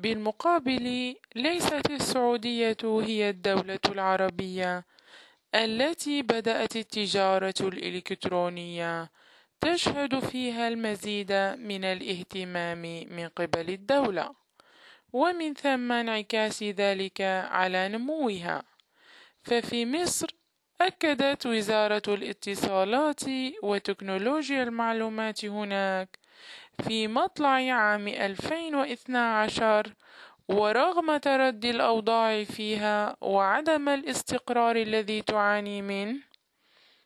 بالمقابل، ليست السعودية هي الدولة العربية التي بدأت التجارة الإلكترونية تشهد فيها المزيد من الاهتمام من قبل الدولة، ومن ثم انعكاس ذلك على نموها. ففي مصر أكدت وزارة الاتصالات وتكنولوجيا المعلومات هناك في مطلع عام 2012، ورغم تردي الأوضاع فيها وعدم الاستقرار الذي تعاني منه،